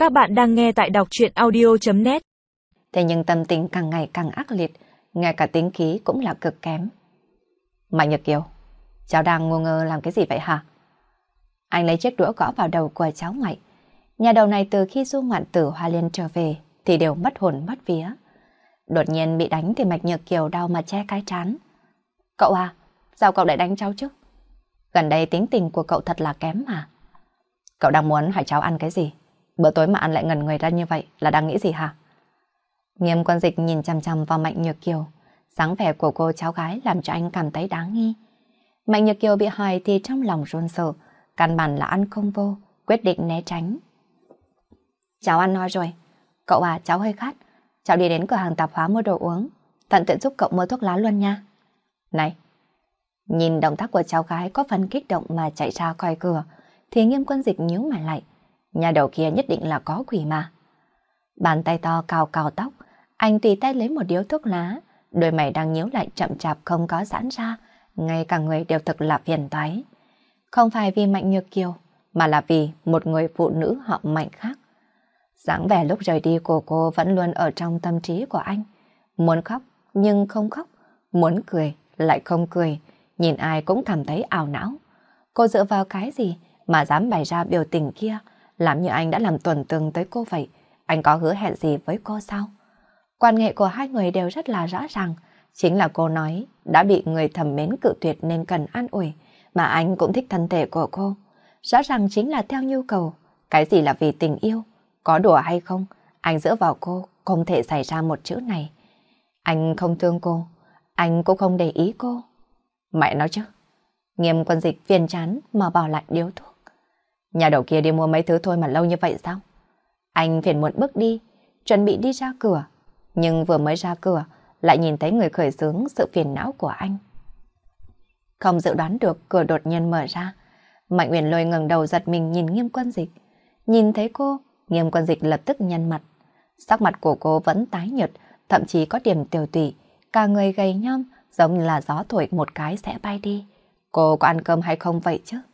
Các bạn đang nghe tại đọc truyện audio.net. Thế nhưng tâm tình càng ngày càng ác liệt, ngay cả tính khí cũng là cực kém. Mạnh Nhật Kiều, cháu đang ngu ngơ làm cái gì vậy hả? Anh lấy chiếc đũa gõ vào đầu của cháu ngoại. Nhà đầu này từ khi Du Ngoạn từ Hoa Liên trở về thì đều mất hồn mất vía. Đột nhiên bị đánh thì Mạnh Nhật Kiều đau mà che cái trán. Cậu à, sao cậu lại đánh cháu chứ? Gần đây tính tình của cậu thật là kém mà. Cậu đang muốn hỏi cháu ăn cái gì? Bữa tối mà ăn lại ngẩn người ra như vậy là đang nghĩ gì hả? Nghiêm Quân Dịch nhìn chằm chằm vào Mạnh Nhật Kiều. Dáng vẻ của cô cháu gái làm cho anh cảm thấy đáng nghi. Mạnh Nhật Kiều bị hỏi thì trong lòng run sợ, căn bản là ăn không vô, quyết định né tránh. Cháu ăn no rồi. Cậu à, cháu hơi khát. Cháu đi đến cửa hàng tạp hóa mua đồ uống. Thuận tiện giúp cậu mua thuốc lá luôn nha. Này! Nhìn động tác của cháu gái có phần kích động mà chạy ra khỏi cửa, thì Nghiêm Quân Dịch nhíu mày lại. Nhà đầu kia nhất định là có quỷ mà. Bàn tay to cào cào tóc, anh tùy tay lấy một điếu thuốc lá, đôi mày đang nhíu lại chậm chạp không có giãn ra, ngay cả người đều thực là phiền toái. Không phải vì Mạnh Nhược Kiều, mà là vì một người phụ nữ họ Mạnh khác. Dáng vẻ lúc rời đi của cô vẫn luôn ở trong tâm trí của anh. Muốn khóc nhưng không khóc, muốn cười lại không cười, nhìn ai cũng cảm thấy ảo não. Cô dựa vào cái gì mà dám bày ra biểu tình kia, làm như anh đã làm tổn thương tới cô vậy? Anh có hứa hẹn gì với cô sao? Quan hệ của hai người đều rất là rõ ràng. Chính là cô nói đã bị người thầm mến cự tuyệt nên cần an ủi, mà anh cũng thích thân thể của cô. Rõ ràng chính là theo nhu cầu. Cái gì là vì tình yêu? Có đùa hay không? Anh dựa vào cô không thể xảy ra một chữ này. Anh không thương cô, anh cũng không để ý cô. Mẹ nói chứ. Nghiêm Quân Dịch phiền chán mà bỏ lại điếu thuốc. Nhà đầu kia đi mua mấy thứ thôi mà lâu như vậy sao? Anh phiền muộn bước đi, chuẩn bị đi ra cửa. Nhưng vừa mới ra cửa, lại nhìn thấy người khởi xướng sự phiền não của anh. Không dự đoán được cửa đột nhiên mở ra. Mạnh Uyển Lôi ngẩng đầu giật mình nhìn Nghiêm Quân Dịch. Nhìn thấy cô, Nghiêm Quân Dịch lập tức nhăn mặt. Sắc mặt của cô vẫn tái nhợt, thậm chí có điểm tiểu tụy, cả người gầy nhom, giống như là gió thổi một cái sẽ bay đi. Cô có ăn cơm hay không vậy chứ?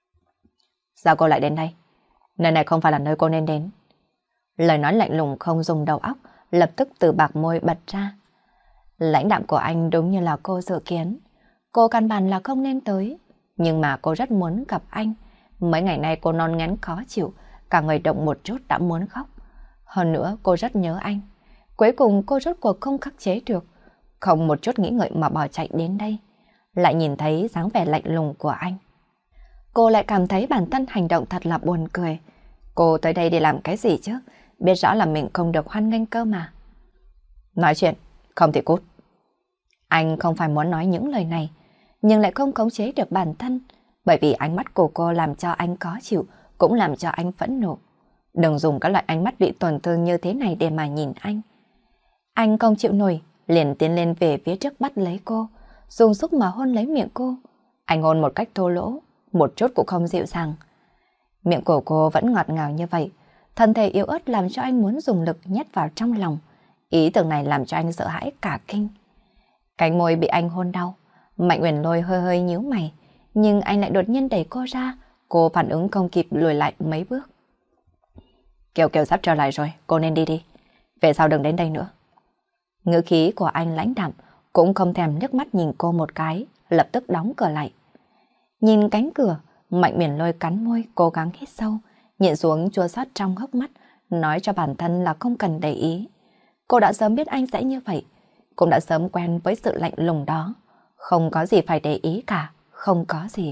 Sao cô lại đến đây? Nơi này không phải là nơi cô nên đến. Lời nói lạnh lùng không dùng đầu óc, lập tức từ bạc môi bật ra. Lãnh đạm của anh đúng như là cô dự kiến. Cô căn bản là không nên tới, nhưng mà cô rất muốn gặp anh. Mấy ngày nay cô non ngén khó chịu, cả người động một chút đã muốn khóc. Hơn nữa cô rất nhớ anh. Cuối cùng cô rốt cuộc không khắc chế được, không một chút nghĩ ngợi mà bỏ chạy đến đây. Lại nhìn thấy dáng vẻ lạnh lùng của anh, cô lại cảm thấy bản thân hành động thật là buồn cười. Cô tới đây để làm cái gì chứ? Biết rõ là mình không được hoan nghênh cơ mà. Nói chuyện, không thể cút. Anh không phải muốn nói những lời này, nhưng lại không khống chế được bản thân, bởi vì ánh mắt của cô làm cho anh khó chịu, cũng làm cho anh phẫn nộ. Đừng dùng các loại ánh mắt bị tổn thương như thế này để mà nhìn anh. Anh không chịu nổi, liền tiến lên về phía trước bắt lấy cô, dùng sức mà hôn lấy miệng cô. Anh hôn một cách thô lỗ, một chút cũng không dịu dàng. Miệng của cô vẫn ngọt ngào như vậy, thân thể yếu ớt làm cho anh muốn dùng lực nhét vào trong lòng. Ý tưởng này làm cho anh sợ hãi cả kinh. Cánh môi bị anh hôn đau, Mạnh Uyển Lôi hơi hơi nhíu mày, nhưng anh lại đột nhiên đẩy cô ra, cô phản ứng không kịp lùi lại mấy bước. Kiều Kiều sắp trở lại rồi, cô nên đi đi. Về sau đừng đến đây nữa. Ngữ khí của anh lãnh đạm, cũng không thèm nước mắt nhìn cô một cái, lập tức đóng cửa lại. Nhìn cánh cửa, Mạnh Uyển Lôi cắn môi, cố gắng hít sâu, nhịn xuống chua xót trong hốc mắt, nói cho bản thân là không cần để ý. Cô đã sớm biết anh sẽ như vậy, cũng đã sớm quen với sự lạnh lùng đó. Không có gì phải để ý cả, không có gì.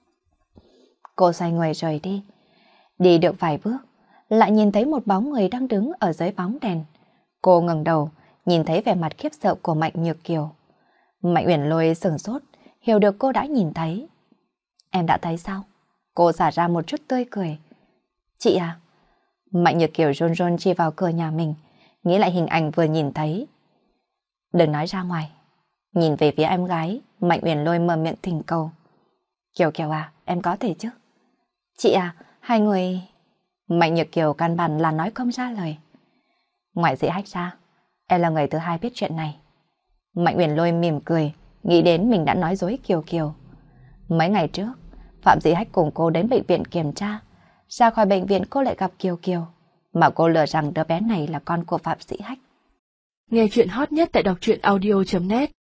Cô xoay người rời đi. Đi được vài bước, lại nhìn thấy một bóng người đang đứng ở dưới bóng đèn. Cô ngẩng đầu, nhìn thấy vẻ mặt khiếp sợ của Mạnh Nhược Kiều. Mạnh Uyển Lôi sửng sốt, hiểu được cô đã nhìn thấy. Em đã thấy sao? Cô xả ra một chút tươi cười. Chị à? Mạnh Nhược Kiều run run chỉ vào cửa nhà mình, nghĩ lại hình ảnh vừa nhìn thấy. Đừng nói ra ngoài. Nhìn về phía em gái, Mạnh Uyển Lôi mở miệng thỉnh cầu. Kiều Kiều à, em có thể chứ? Chị à, hai người... Mạnh Nhược Kiều căn bản là nói không ra lời. Ngoài Dĩ Hách ra, em là người thứ hai biết chuyện này. Mạnh Uyển Lôi mỉm cười, nghĩ đến mình đã nói dối Kiều Kiều. Mấy ngày trước, Phạm Dĩ Hách cùng cô đến bệnh viện kiểm tra. Ra khỏi bệnh viện cô lại gặp Kiều Kiều. mà cô lừa rằng đứa bé này là con của Phạm Sĩ Hách. Nghe chuyện hot nhất tại đọc truyện audio.net